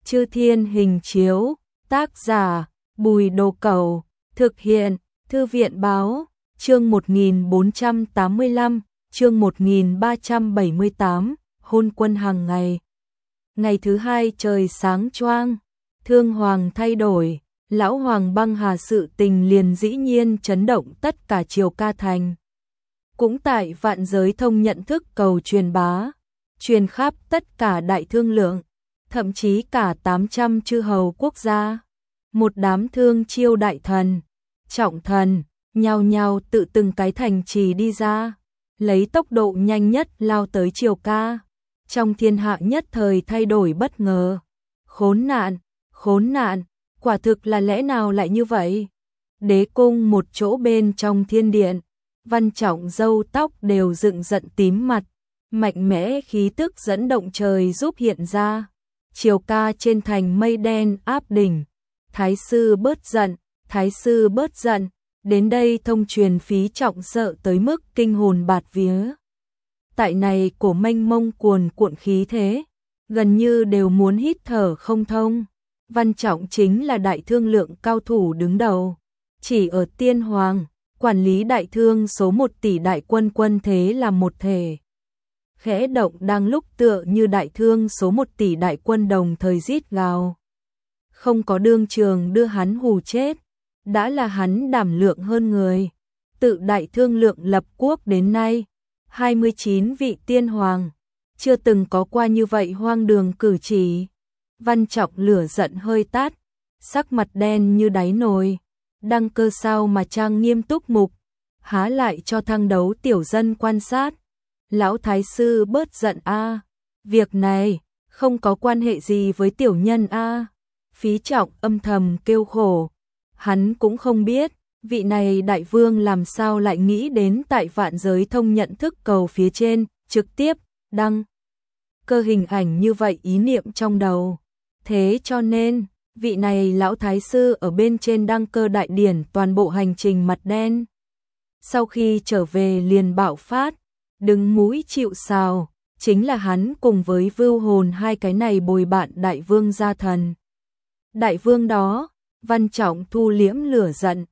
Chư Thiên Hình Chiếu, tác giả Bùi Đồ Cẩu, thực hiện Thư viện Báo, chương 1485, chương 1378, hôn quân hàng ngày. Ngày thứ hai trời sáng choang, Thương Hoàng thay đổi, lão Hoàng băng hà sự tình liền dĩ nhiên chấn động tất cả Triều Ca thành. Cũng tại vạn giới thông nhận thức cầu truyền bá, truyền khắp tất cả đại thương lượng, thậm chí cả 800 chư hầu quốc gia. Một đám thương chiêu đại thần, trọng thần, nhao nhao tự từng cái thành trì đi ra, lấy tốc độ nhanh nhất lao tới Triều Ca. Trong thiên hạ nhất thời thay đổi bất ngờ. Khốn nạn, quả thực là lẽ nào lại như vậy? Đế cung một chỗ bên trong thiên điện, Văn Trọng râu tóc đều dựng giận tím mặt, mạnh mẽ khí tức dẫn động trời giúp hiện ra. Triều Ca trên thành mây đen áp đỉnh, thái sư bớt giận, đến đây thông truyền Phí Trọng sợ tới mức kinh hồn bạt vía. Tại này cổ mênh mông cuồn cuộn khí thế, gần như đều muốn hít thở không thông. Văn Trọng chính là đại thương lượng cao thủ đứng đầu, chỉ ở Tiên Hoàng, quản lý đại thương số 1 tỷ đại quân quân thế là một thể. Khẽ động đang lúc tựa như đại thương số 1 tỷ đại quân đồng thời rít gào. Không có đương trường đưa hắn hù chết, đã là hắn đảm lượng hơn người. Tự đại thương lượng lập quốc đến nay, 29 vị tiên hoàng, chưa từng có qua như vậy hoang đường cử chỉ. Văn Trọng lửa giận hơi tắt, sắc mặt đen như đáy nồi, đăng cơ sao mà trang nghiêm túc mục, há lại cho thăng đấu tiểu dân quan sát. Lão thái sư bớt giận a, việc này không có quan hệ gì với tiểu nhân a. Phí Trọng âm thầm kêu khổ, hắn cũng không biết vị này đại vương làm sao lại nghĩ đến tại vạn giới thông nhận thức cầu phía trên trực tiếp đăng cơ hình ảnh như vậy ý niệm trong đầu. Thế cho nên vị này lão thái sư ở bên trên đăng cơ đại điển toàn bộ hành trình mặt đen. Sau khi trở về liền bạo phát, đứng mũi chịu sào, chính là hắn cùng với Vưu Hồn hai cái này bồi bạn đại vương gia thần. Đại vương đó, Văn Trọng thu liễm lửa giận,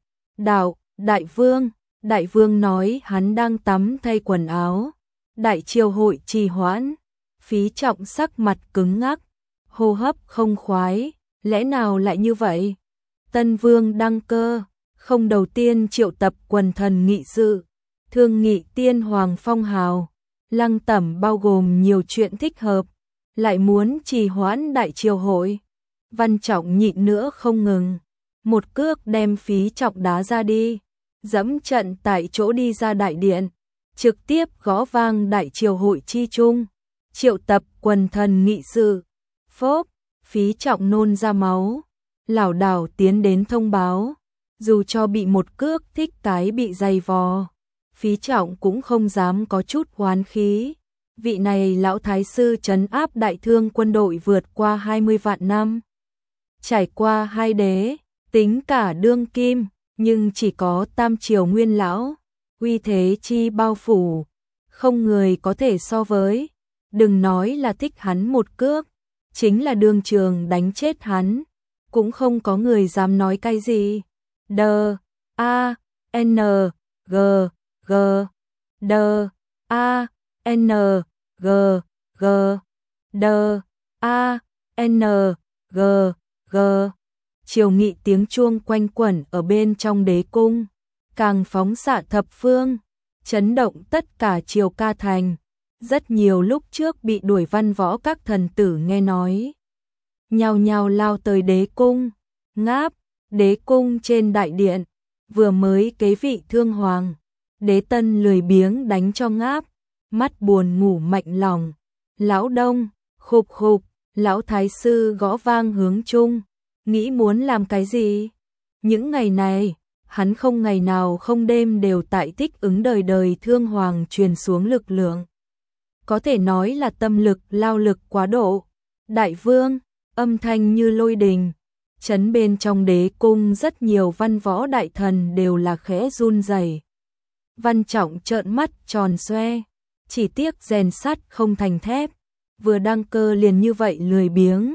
đại vương nói hắn đang tắm thay quần áo. Đại triều hội trì hoãn, Phí Trọng sắc mặt cứng ngắc, hô hấp không khoái, lẽ nào lại như vậy? Tân vương đăng cơ, không đầu tiên triệu tập quần thần nghị sự, thương nghị tiên hoàng phong hào, lăng tẩm bao gồm nhiều chuyện thích hợp, lại muốn trì hoãn đại triều hội. Văn Trọng nhịn nữa không ngừng, một cước đem Phí Trọng đá ra đi, dẫm trận tại chỗ đi ra đại điện, trực tiếp gõ vang đại triều hội chi chung, triệu tập quần thần nghị sự. Phốp, Phí Trọng nôn ra máu, lảo đảo tiến đến thông báo, dù cho bị một cước thích cái bị dày vò, Phí Trọng cũng không dám có chút hoán khí. Vị này lão thái sư trấn áp đại thương quân đội vượt qua 20 vạn năm, trải qua hai đế, tính cả đương kim, nhưng chỉ có tam triều nguyên lão, uy thế chi bao phủ, không người có thể so với. Đừng nói là thích hắn một cước, chính là đương trường đánh chết hắn, cũng không có người dám nói cái gì. Triều nghị tiếng chuông quanh quẩn ở bên trong đế cung, càng phóng xạ thập phương, chấn động tất cả Triều Ca thành. Rất nhiều lúc trước bị đuổi văn võ các thần tử nghe nói, nhao nhao lao tới đế cung. Ngáp, đế cung trên đại điện, vừa mới kế vị thương hoàng, đế tân lười biếng đánh cho ngáp, mắt buồn ngủ mạnh lòng. Lão Đông, khục khục, lão thái sư gõ vang hướng chung, nghĩ muốn làm cái gì? Những ngày này, hắn không ngày nào không đêm đều tại thích ứng đời đời thương hoàng truyền xuống lực lượng. Có thể nói là tâm lực lao lực quá độ. Đại vương, âm thanh như lôi đình, chấn bên trong đế cung rất nhiều văn võ đại thần đều là khẽ run rẩy. Văn Trọng trợn mắt tròn xoe, chỉ tiếc rèn sắt không thành thép, vừa đăng cơ liền như vậy lười biếng,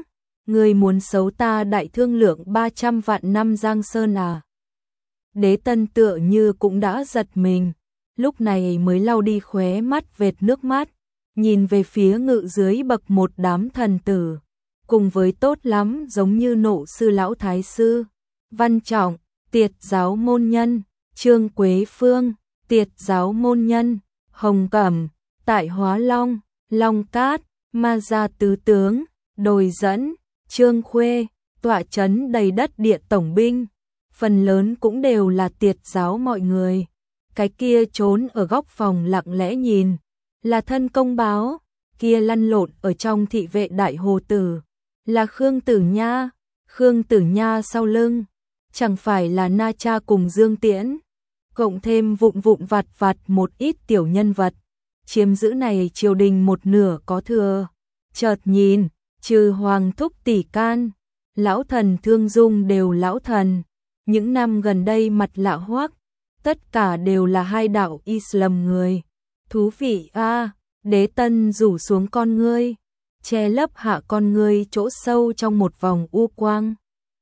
Ngươi muốn xấu ta Đại Thương Lượng 300 vạn năm Giang Sơn à? Đế Tân tựa như cũng đã giật mình, lúc này mới lau đi khóe mắt vệt nước mắt, nhìn về phía ngự dưới bậc một đám thần tử, cùng với tốt lắm giống như nộ sư lão thái sư, Văn Trọng, Tiệt giáo môn nhân, Trương Quế Phương, Tiệt giáo môn nhân, Hồng Cẩm, Tại Hóa Long, Long Cát, Ma Gia tứ tướng, Đồi Dẫn, Trương Khuê, tọa trấn đầy đất địa tổng binh, phần lớn cũng đều là Tiệt giáo mọi người. Cái kia trốn ở góc phòng lặng lẽ nhìn, là thân công báo, kia lăn lộn ở trong thị vệ đại hồ tử, là Khương Tử Nha, Khương Tử Nha sau lưng, chẳng phải là Na Cha cùng Dương Tiễn, cộng thêm vụn vụn vặt vặt một ít tiểu nhân vật, chiếm giữ này triều đình một nửa có thừa. Chợt nhìn, trừ Hoàng Thúc Tỷ Can, lão thần Thương Dung đều lão thần, những năm gần đây mặt lạ hoắc, tất cả đều là hai đạo Islam người. Thú vị a, Đế Tân rủ xuống con ngươi, che lấp hạ con ngươi chỗ sâu trong một vòng u quang.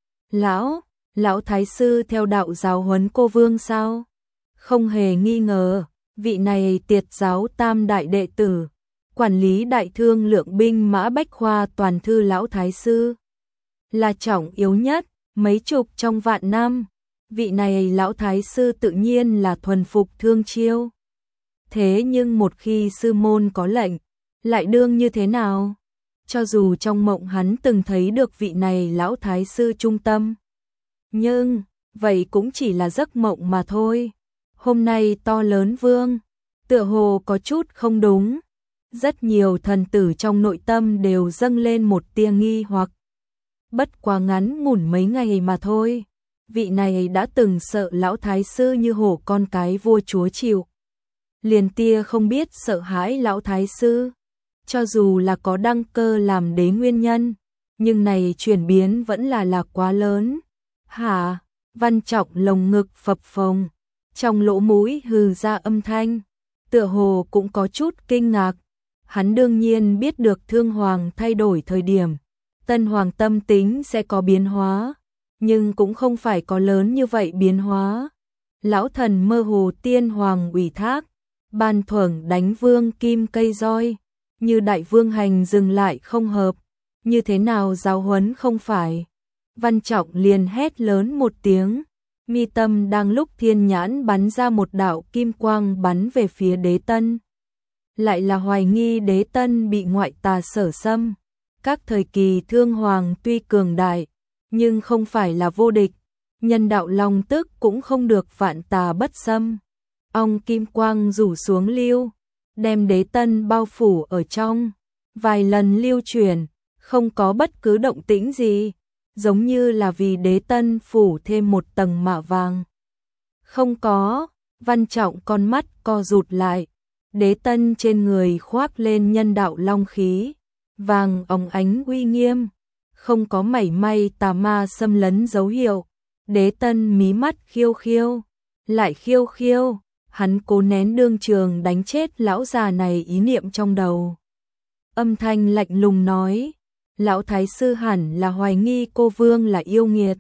Lão thái sư theo đạo giáo huấn cô vương sao? Không hề nghi ngờ, vị này Tiệt giáo tam đại đệ tử, quản lý Đại Thương Lượng binh mã bách khoa toàn thư lão thái sư, là trọng yếu nhất, mấy chục trong vạn năm. Vị này lão thái sư tự nhiên là thuần phục Thương Chiêu. Thế nhưng một khi sư môn có lệnh, lại đương như thế nào? Cho dù trong mộng hắn từng thấy được vị này lão thái sư trung tâm, nhưng vậy cũng chỉ là giấc mộng mà thôi. Hôm nay to lớn vương, tựa hồ có chút không đúng. Rất nhiều thần tử trong nội tâm đều dâng lên một tia nghi hoặc. Bất quá ngắn ngủn mấy ngày mà thôi. Vị này đã từng sợ lão thái sư như hổ con cái vua chúa chịu. Liền tia không biết sợ hãi lão thái sư. Cho dù là có đăng cơ làm đế nguyên nhân, nhưng này chuyển biến vẫn là quá lớn. Hả? Văn Trọng lồng ngực phập phồng, trong lỗ mũi hừ ra âm thanh, tựa hồ cũng có chút kinh ngạc. Hắn đương nhiên biết được Thương Hoàng thay đổi thời điểm, Tân Hoàng tâm tính sẽ có biến hóa, nhưng cũng không phải có lớn như vậy biến hóa. Lão thần mơ hồ tiên hoàng ủy thác, ban thưởng đánh vương kim cây roi, như đại vương hành dừng lại không hợp, như thế nào giáo huấn không phải. Văn Trọng liền hét lớn một tiếng, mi tâm đang lúc thiên nhãn bắn ra một đạo kim quang bắn về phía Đế Tân. Lại là hoài nghi Đế Tân bị ngoại tà sở xâm. Các thời kỳ Thương Hoàng tuy cường đại, nhưng không phải là vô địch, nhân đạo long tức cũng không được vạn tà bất xâm. Ong kim quang rủ xuống lưu, đem Đế Tân bao phủ ở trong, vài lần lưu chuyển, không có bất cứ động tĩnh gì, giống như là vì Đế Tân phủ thêm một tầng mạ vàng. Không có, Văn Trọng con mắt co rụt lại, Đế Tân trên người khoác lên nhân đạo long khí, vàng óng ánh uy nghiêm, không có mảy may tà ma xâm lấn dấu hiệu. Đế Tân mí mắt khiêu khiêu, lại khiêu khiêu, hắn cố nén đương trường đánh chết lão già này ý niệm trong đầu. Âm thanh lạnh lùng nói, lão thái sư hẳn là hoài nghi cô vương là yêu nghiệt,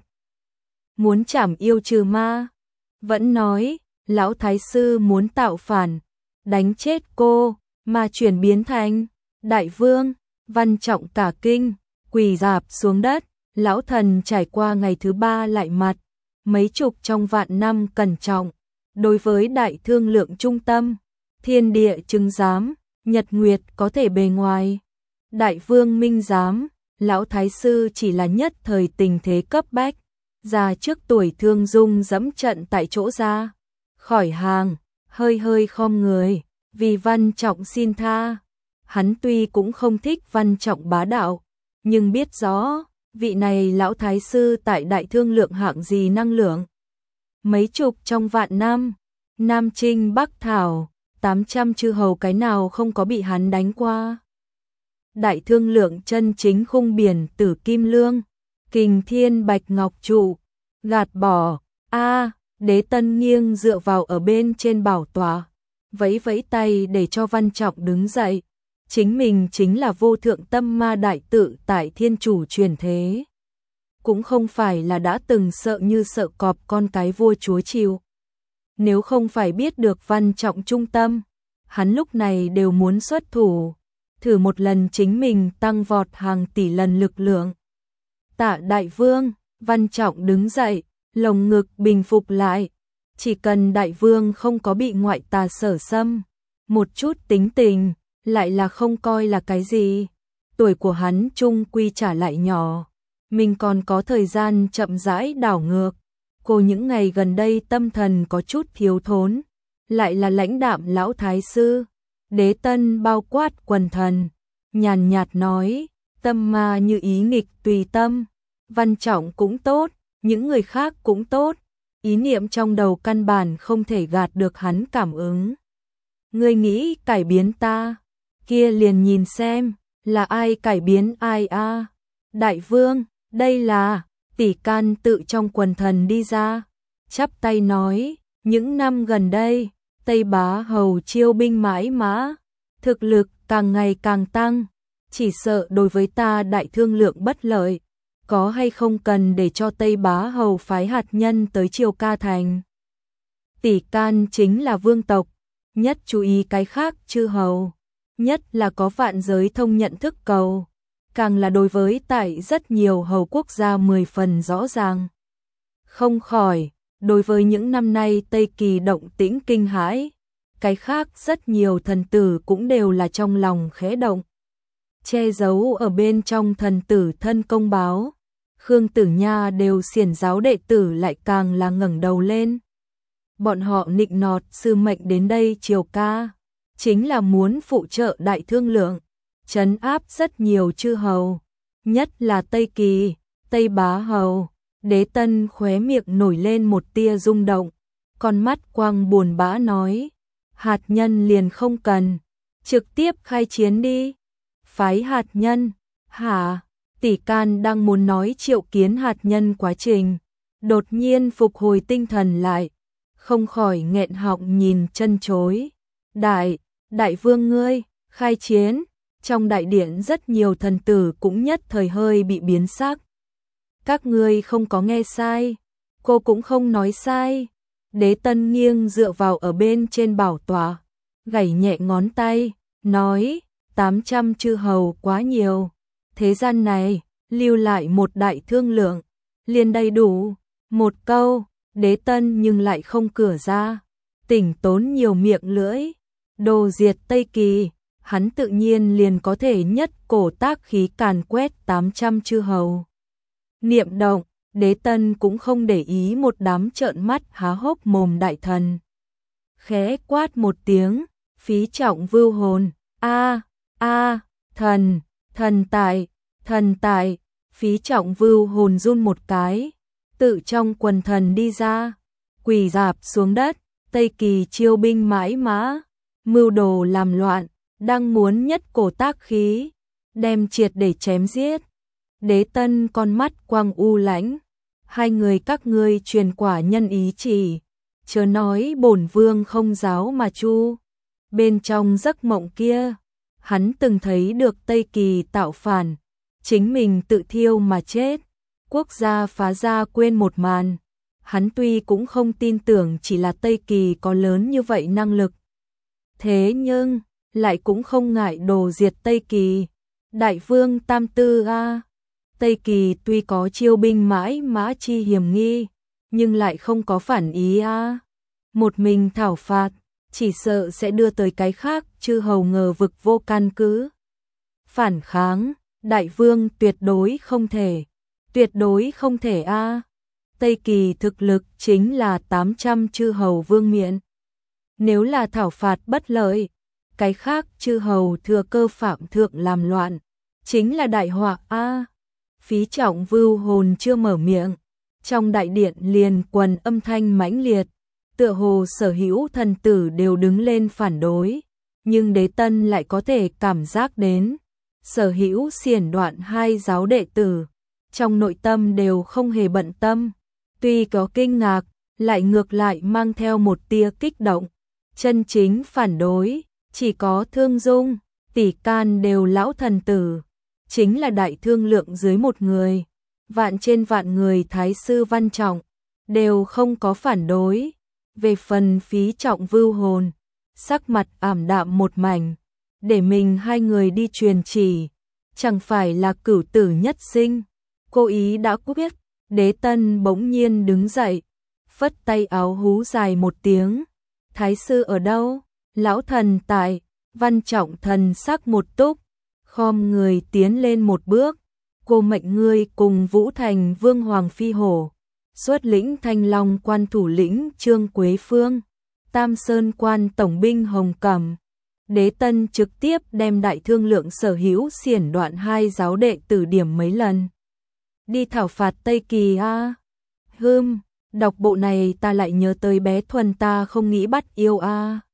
muốn trảm yêu trừ ma, vẫn nói, lão thái sư muốn tạo phản, đánh chết cô, mà chuyển biến thành đại vương. Văn Trọng cả kinh, quỳ rạp xuống đất, lão thần trải qua ngày thứ ba lại mặt, mấy chục trong vạn năm cẩn trọng, đối với Đại Thương Lượng trung tâm, thiên địa chứng giám, nhật nguyệt có thể bề ngoài. Đại vương minh giám, lão thái sư chỉ là nhất thời tình thế cấp bách, ra trước tuổi Thương Dung dẫm trận tại chỗ ra khỏi hàng, hơi hơi khom người, vì Văn Trọng xin tha. Hắn tuy cũng không thích Văn Trọng bá đạo, nhưng biết rõ, vị này lão thái sư tại Đại Thương Lượng hạng gì năng lượng. Mấy chục trong vạn năm, Nam Trinh Bắc Thảo, 800 chư hầu cái nào không có bị hắn đánh qua. Đại Thương Lượng chân chính khung biển Tử Kim Lương, Kình Thiên Bạch Ngọc Trụ, gạt bỏ, Đế Tân nghiêng dựa vào ở bên trên bảo tọa, vẫy vẫy tay để cho Văn Trọng đứng dậy. chính mình chính là vô thượng tâm ma đại tự tại thiên chủ truyền thế. Cũng không phải là đã từng sợ như sợ cọp con cái vua chúa chịu. Nếu không phải biết được Văn Trọng trung tâm, hắn lúc này đều muốn xuất thủ, thử một lần chính mình tăng vọt hàng tỷ lần lực lượng. Tạ đại vương, Văn Trọng đứng dậy, lồng ngực bình phục lại. Chỉ cần đại vương không có bị ngoại tà sở xâm, một chút tính tình, lại là không coi là cái gì. Tuổi của hắn chung quy trả lại nhỏ, mình còn có thời gian chậm rãi đảo ngược. Cô những ngày gần đây tâm thần có chút thiếu thốn, lại là lãnh đạm lão thái sư. Đế Tân bao quát quần thần, nhàn nhạt nói, tâm ma như ý nghịch tùy tâm. Văn Trọng cũng tốt, những người khác cũng tốt, ý niệm trong đầu căn bản không thể gạt được hắn cảm ứng. Ngươi nghĩ cải biến ta, kia liền nhìn xem, là ai cải biến ai a? Đại vương, đây là, Tỷ Can tự trong quần thần đi ra, chắp tay nói, những năm gần đây, Tây Bá Hầu chiêu binh mãi mã, thực lực càng ngày càng tăng, chỉ sợ đối với ta đại thương lượng bất lợi, có hay không cần để cho Tây Bá Hầu phái hạt nhân tới Triều Ca Thành. Tỷ Can chính là vương tộc, nhất chú ý cái khác chư hầu, nhất là có vạn giới thông nhận thức cầu, càng là đối với tại rất nhiều hầu quốc gia 10 phần rõ ràng. Không khỏi, đối với những năm nay Tây Kỳ động tĩnh kinh hãi, cái khác rất nhiều thần tử cũng đều là trong lòng khẽ động. Che giấu ở bên trong thần tử thân công báo, Khương Tử Nha đều xiển giáo đệ tử lại càng là ngẩng đầu lên. Bọn họ nịnh nọt sư mệnh đến đây Triều Ca, chính là muốn phụ trợ đại thương lượng, trấn áp rất nhiều chư hầu, nhất là Tây Kỳ, Tây Bá Hầu. Đế Tân khóe miệng nổi lên một tia rung động, con mắt quang buồn bã nói, hạt nhân liền không cần, trực tiếp khai chiến đi. Phái hạt nhân, hả? Tỷ Can đang muốn nói triệu kiến hạt nhân quá trình, đột nhiên phục hồi tinh thần lại, không khỏi nghẹn họng nhìn chân chối. Đại vương ngươi, khai chiến. Trong đại điện rất nhiều thần tử cũng nhất thời hơi bị biến sắc. Các ngươi không có nghe sai, cô cũng không nói sai. Đế Tân nghiêng dựa vào ở bên trên bảo tọa, gảy nhẹ ngón tay, nói, 800 chư hầu quá nhiều. Thế gian này, lưu lại một đại thương lượng, liền đầy đủ. Một câu, Đế Tân nhưng lại không cửa ra, tỉnh tốn nhiều miệng lưỡi. Đồ diệt Tây Kỳ, hắn tự nhiên liền có thể nhất cổ tác khí càn quét 800 chư hầu. Niệm động, Đế Tân cũng không để ý một đám trợn mắt há hốc mồm đại thần. Khẽ quát một tiếng, Phí Trọng vưu hồn, thần tại, Phí Trọng vưu hồn run một cái, tự trong quần thần đi ra, quỳ rạp xuống đất. Tây Kỳ chiêu binh mãi mã, mưu đồ làm loạn, đang muốn nhất cổ tác khí, đem triệt để chém giết. Đế Tân con mắt quang u lãnh, hai người các ngươi truyền quả nhân ý chỉ, chớ nói bổn vương không giáo mà chu. Bên trong giấc mộng kia, hắn từng thấy được Tây Kỳ tạo phản, chính mình tự thiêu mà chết, quốc gia phá ra quên một màn. Hắn tuy cũng không tin tưởng chỉ là Tây Kỳ có lớn như vậy năng lực, thế nhưng lại cũng không ngại đồ diệt Tây Kỳ. Đại vương tam tư a, Tây Kỳ tuy có chiêu binh mãi mã chi hiểm nghi, nhưng lại không có phản ý a. Một mình thảo phạt, chỉ sợ sẽ đưa tới cái khác chư hầu ngờ vực vô căn cứ. Phản kháng, đại vương tuyệt đối không thể a. Tây Kỳ thực lực chính là 800 chư hầu vương miện. Nếu là thảo phạt bất lợi, cái khác chư hầu thừa cơ phạm thượng làm loạn, chính là đại họa a. Phí Trọng vưu hồn chưa mở miệng, trong đại điện liền quần âm thanh mãnh liệt, tựa hồ sở hữu thần tử đều đứng lên phản đối, nhưng Đế Tân lại có thể cảm giác đến, sở hữu xiển đoạn hai giáo đệ tử, trong nội tâm đều không hề bận tâm, tuy có kinh ngạc, lại ngược lại mang theo một tia kích động. Chân chính phản đối, chỉ có Thương Dung, tỷ can đều lão thần tử, chính là đại thương lượng dưới một người, vạn trên vạn người thái sư Văn Trọng, đều không có phản đối. Về phần Phí Trọng Vưu Hồn, sắc mặt ảm đạm một mảnh, để mình hai người đi truyền chỉ, chẳng phải là cửu tử nhất sinh. Cô ý đã biết. Đế Tân bỗng nhiên đứng dậy, phất tay áo hú dài một tiếng. Thái sư ở đâu? Lão thần tại. Văn Trọng thần sắc một túc, khom người tiến lên một bước. Cô mệnh ngươi cùng Vũ Thành Vương Hoàng Phi Hổ, xuất lĩnh Thanh Long quan thủ lĩnh Trương Quế Phương, Tam Sơn quan tổng binh Hồng Cẩm. Đế Tân trực tiếp đem đại thương lượng sở hữu xiển đoạn 2 giáo đệ tử điểm mấy lần. Đi thảo phạt Tây Kỳ a. Đọc bộ này ta lại nhớ tới bé Thuần ta không nghĩ bắt yêu a.